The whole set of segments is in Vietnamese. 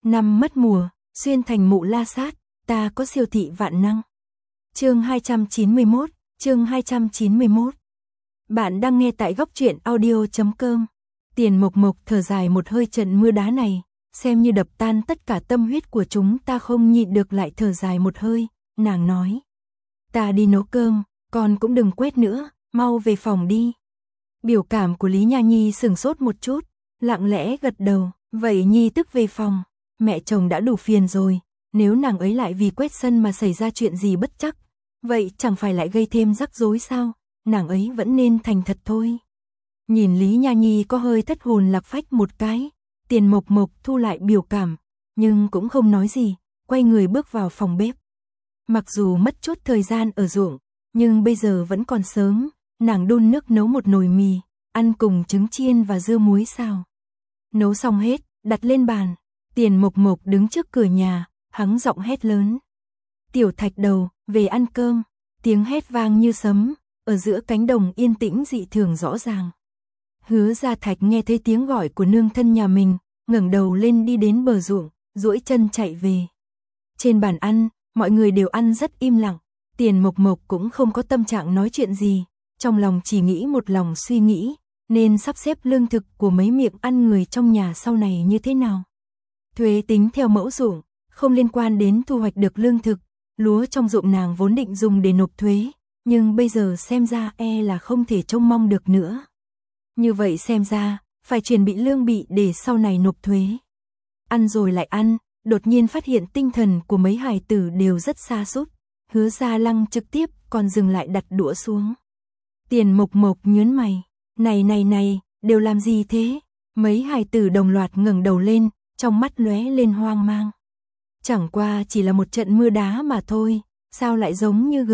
Năm mất mùa, xuyên thành mụ la sát, ta có siêu thị vạn năng. Chương 291, chương 291. Bạn đang nghe tại góc truyện audio.com. Tiền Mộc Mộc thở dài một hơi, trận mưa đá này, xem như đập tan tất cả tâm huyết của chúng ta, không nhịn được lại thở dài một hơi, nàng nói. Ta đi nấu cơm, con cũng đừng quét nữa, mau về phòng đi. Biểu cảm của Lý Nha Nhi sửng sốt một chút, lặng lẽ gật đầu, vậy Nhi tức về phòng, mẹ chồng đã đủ phiền rồi, nếu nàng ấy lại vì quét sân mà xảy ra chuyện gì bất trắc, vậy chẳng phải lại gây thêm rắc rối sao, nàng ấy vẫn nên thành thật thôi. Nhìn Lý Nha Nhi có hơi thất hồn lạc phách một cái, Tiền Mộc Mộc thu lại biểu cảm, nhưng cũng không nói gì, quay người bước vào phòng bếp. Mặc dù mất chút thời gian ở ruộng, nhưng bây giờ vẫn còn sớm, nàng đun nước nấu một nồi mì, ăn cùng trứng chiên và dưa muối xào. Nấu xong hết, đặt lên bàn, Tiền Mộc Mộc đứng trước cửa nhà, hắng giọng hét lớn. Tiểu Thạch Đầu, về ăn cơm, tiếng hét vang như sấm, ở giữa cánh đồng yên tĩnh dị thường rõ ràng. Hứa Gia Thạch nghe thấy tiếng gọi của nương thân nhà mình, ngẩng đầu lên đi đến bờ ruộng, duỗi chân chạy về. Trên bàn ăn, mọi người đều ăn rất im lặng, Tiền Mộc Mộc cũng không có tâm trạng nói chuyện gì, trong lòng chỉ nghĩ một lòng suy nghĩ, nên sắp xếp lương thực của mấy miệng ăn người trong nhà sau này như thế nào. Thuế tính theo mẫu ruộng, không liên quan đến thu hoạch được lương thực, lúa trong ruộng nàng vốn định dùng để nộp thuế, nhưng bây giờ xem ra là không thể trông mong được nữa. Như vậy xem ra, phải chuẩn bị lương bị để sau này nộp thuế. Ăn rồi lại ăn, đột nhiên phát hiện tinh thần của mấy hài tử đều rất sa sút. Hứa Gia Lăng trực tiếp còn dừng lại đặt đũa xuống. Tiền Mộc Mộc nhướng mày, này, đều làm gì thế? Mấy hài tử đồng loạt ngẩng đầu lên, trong mắt lóe lên hoang mang. Chẳng qua chỉ là một trận mưa đá mà thôi, sao lại giống như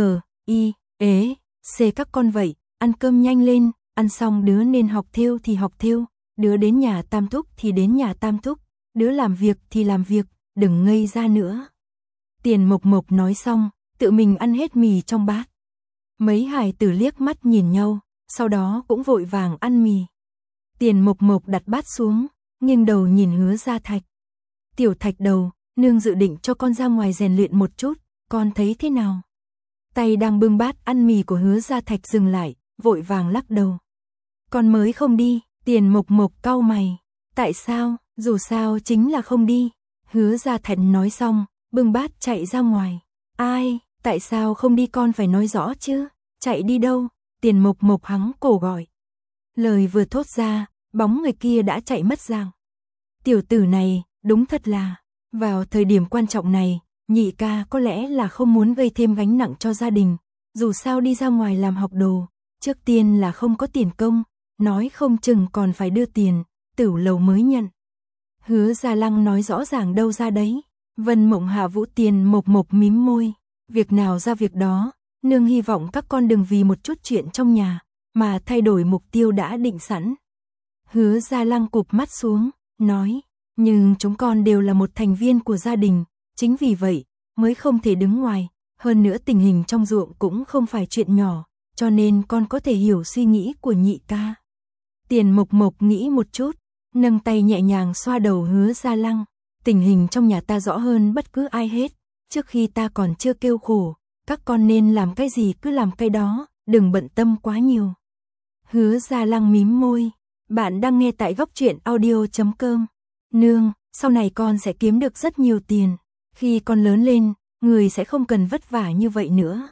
các con vậy, ăn cơm nhanh lên, ăn xong đứa nên học thêu thì học thêu, đứa đến nhà Tam Thúc thì đến nhà Tam Thúc, đứa làm việc thì làm việc, đừng ngây ra nữa. Tiền Mộc Mộc nói xong, tự mình ăn hết mì trong bát. Mấy hài tử liếc mắt nhìn nhau, sau đó cũng vội vàng ăn mì. Tiền Mộc Mộc đặt bát xuống, nghiêng đầu nhìn Hứa Gia Thạch. Tiểu Thạch Đầu, nương dự định cho con ra ngoài rèn luyện một chút, con thấy thế nào? Tay đang bưng bát ăn mì của Hứa Gia Thạch dừng lại, vội vàng lắc đầu. Con mới không đi. Tiền Mộc Mộc cau mày. Tại sao? Dù sao chính là không đi. Hứa Gia Thạch nói xong, bưng bát chạy ra ngoài. Ai? Tại sao không đi, con phải nói rõ chứ? Chạy đi đâu? Tiền Mộc Mộc hắng cổ gọi. Lời vừa thốt ra, bóng người kia đã chạy mất dạng. Tiểu tử này, đúng thật là, vào thời điểm quan trọng này, nhị ca có lẽ là không muốn gây thêm gánh nặng cho gia đình. Dù sao đi ra ngoài làm học đồ, trước tiên là không có tiền công, nói không chừng còn phải đưa tiền, Tửu Lầu mới nhận. Hứa Gia Lăng nói rõ ràng đâu ra đấy. Vân Mộng Hạ Vũ. Tiền Mộc Mộc mím môi, việc nào ra việc đó, nương hy vọng các con đừng vì một chút chuyện trong nhà mà thay đổi mục tiêu đã định sẵn. Hứa Gia Lăng cụp mắt xuống, nói, nhưng chúng con đều là một thành viên của gia đình, chính vì vậy mới không thể đứng ngoài, hơn nữa tình hình trong ruộng cũng không phải chuyện nhỏ, cho nên con có thể hiểu suy nghĩ của nhị ca. Tiền Mộc Mộc nghĩ một chút, nâng tay nhẹ nhàng xoa đầu Hứa Gia Lăng. Tình hình trong nhà ta rõ hơn bất cứ ai hết, trước khi ta còn chưa kêu khổ, các con nên làm cái gì cứ làm cái đó, đừng bận tâm quá nhiều. Hứa Gia Lăng mím môi, bạn đang nghe tại góc truyện audio.com. Nương, sau này con sẽ kiếm được rất nhiều tiền, khi con lớn lên, người sẽ không cần vất vả như vậy nữa.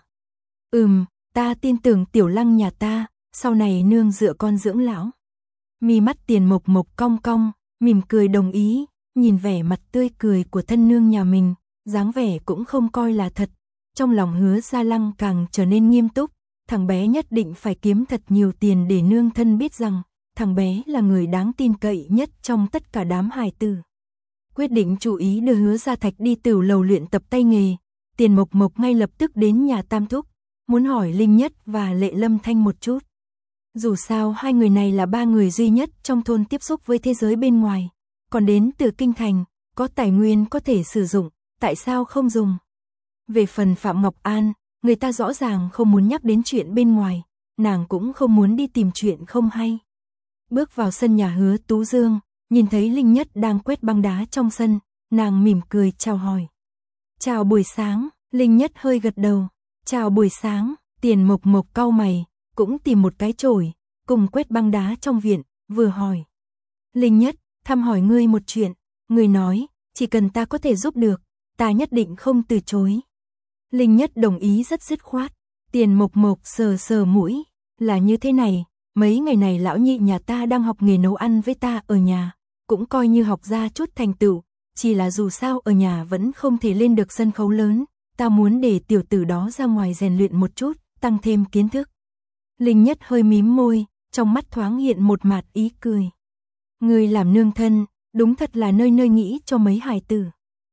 Ta tin tưởng Tiểu Lăng nhà ta, sau này nương dựa con dưỡng lão. Mi mắt Tiền Mộc Mộc cong cong, mỉm cười đồng ý, nhìn vẻ mặt tươi cười của thân nương nhà mình, dáng vẻ cũng không coi là thật. Trong lòng Hứa Gia Lăng càng trở nên nghiêm túc, thằng bé nhất định phải kiếm thật nhiều tiền để nương thân biết rằng, thằng bé là người đáng tin cậy nhất trong tất cả đám hài tử. Quyết định chú ý đưa Hứa Gia Thạch đi Tửu Lầu luyện tập tay nghề, Tiền Mộc Mộc ngay lập tức đến nhà Tam Thúc, muốn hỏi Linh Nhất và Lệ Lâm Thanh một chút. Dù sao hai người này là ba người duy nhất trong thôn tiếp xúc với thế giới bên ngoài, còn đến từ kinh thành, có tài nguyên có thể sử dụng, tại sao không dùng? Về phần Phạm Ngọc An, người ta rõ ràng không muốn nhắc đến chuyện bên ngoài, nàng cũng không muốn đi tìm chuyện không hay. Bước vào sân nhà Hứa Tú Dương, nhìn thấy Linh Nhất đang quét băng đá trong sân, nàng mỉm cười chào hỏi. Chào buổi sáng, Linh Nhất hơi gật đầu. Chào buổi sáng, Tiền Mộc Mộc cau mày, cũng tìm một cái chổi, cùng quét băng đá trong viện, vừa hỏi. Linh Nhất, thăm hỏi ngươi một chuyện, ngươi nói, chỉ cần ta có thể giúp được, ta nhất định không từ chối. Linh Nhất đồng ý rất dứt khoát. Tiền Mộc Mộc sờ sờ mũi, là như thế này, mấy ngày này lão nhị nhà ta đang học nghề nấu ăn với ta ở nhà, cũng coi như học ra chút thành tựu, chỉ là dù sao ở nhà vẫn không thể lên được sân khấu lớn, ta muốn để tiểu tử đó ra ngoài rèn luyện một chút, tăng thêm kiến thức. Linh Nhất hơi mím môi, trong mắt thoáng hiện một mạt ý cười. Ngươi làm nương thân, đúng thật là nơi nơi nghĩ cho mấy hài tử.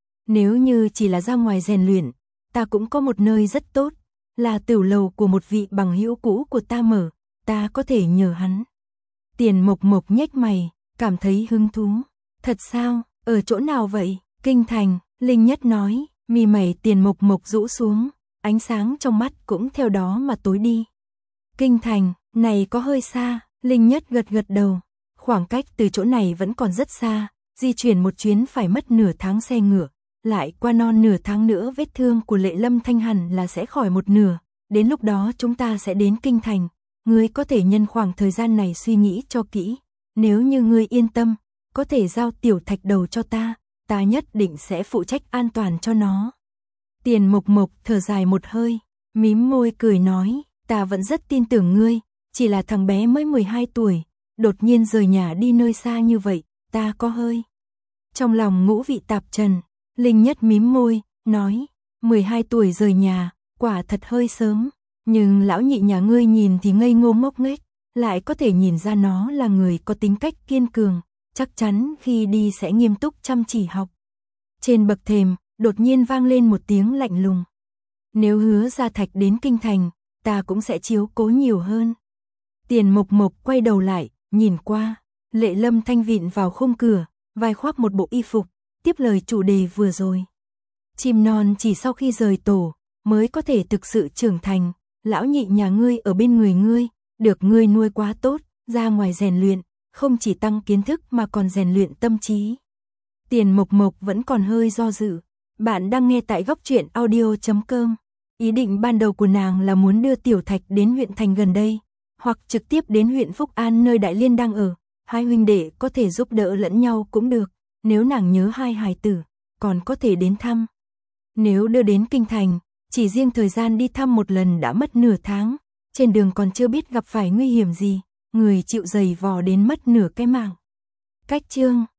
Nếu như chỉ là ra ngoài rèn luyện, ta cũng có một nơi rất tốt, là tiểu lầu của một vị bằng hữu cũ của ta mở, ta có thể nhờ hắn. Tiền Mộc Mộc nhếch mày, cảm thấy hứng thú. Thật sao, ở chỗ nào vậy? Kinh thành, Linh Nhất nói, mi mày Tiền Mộc Mộc rũ xuống, ánh sáng trong mắt cũng theo đó mà tối đi. Kinh thành, này có hơi xa, Linh Nhất gật gật đầu. Khoảng cách từ chỗ này vẫn còn rất xa, di chuyển một chuyến phải mất nửa tháng xe ngựa, lại qua non nửa tháng nữa vết thương của Lệ Lâm Thanh hẳn là sẽ khỏi một nửa, đến lúc đó chúng ta sẽ đến kinh thành, ngươi có thể nhân khoảng thời gian này suy nghĩ cho kỹ, nếu như ngươi yên tâm, có thể giao tiểu thạch đầu cho ta, ta nhất định sẽ phụ trách an toàn cho nó. Tiền Mộc Mộc thở dài một hơi, mím môi cười nói, ta vẫn rất tin tưởng ngươi, chỉ là thằng bé mới 12 tuổi, đột nhiên rời nhà đi nơi xa như vậy, ta có hơi. Trong lòng ngũ vị tạp trần, Linh Nhất mím môi, nói, 12 tuổi rời nhà, quả thật hơi sớm, nhưng lão nhị nhà ngươi nhìn thì ngây ngô ngốc nghếch, lại có thể nhìn ra nó là người có tính cách kiên cường, chắc chắn khi đi sẽ nghiêm túc chăm chỉ học. Trên bậc thềm, đột nhiên vang lên một tiếng lạnh lùng. Nếu Hứa Gia Thạch đến kinh thành, ta cũng sẽ chiếu cố nhiều hơn. Tiền Mộc Mộc quay đầu lại, nhìn qua, Lệ Lâm Thanh vịn vào khung cửa, vai khoác một bộ y phục, tiếp lời chủ đề vừa rồi. Chim non chỉ sau khi rời tổ, mới có thể thực sự trưởng thành, lão nhị nhà ngươi ở bên người ngươi, được ngươi nuôi quá tốt, ra ngoài rèn luyện, không chỉ tăng kiến thức mà còn rèn luyện tâm trí. Tiền Mộc Mộc vẫn còn hơi do dự. Bạn đang nghe tại Góc Truyện Audio.com. Ý định ban đầu của nàng là muốn đưa Tiểu Thạch đến huyện thành gần đây, hoặc trực tiếp đến huyện Phúc An nơi Đại Liên đang ở, hai huynh đệ có thể giúp đỡ lẫn nhau cũng được, nếu nàng nhớ hai hài tử, còn có thể đến thăm. Nếu đưa đến kinh thành, chỉ riêng thời gian đi thăm một lần đã mất nửa tháng, trên đường còn chưa biết gặp phải nguy hiểm gì, người chịu giày vò đến mất nửa cái mạng. Cách chương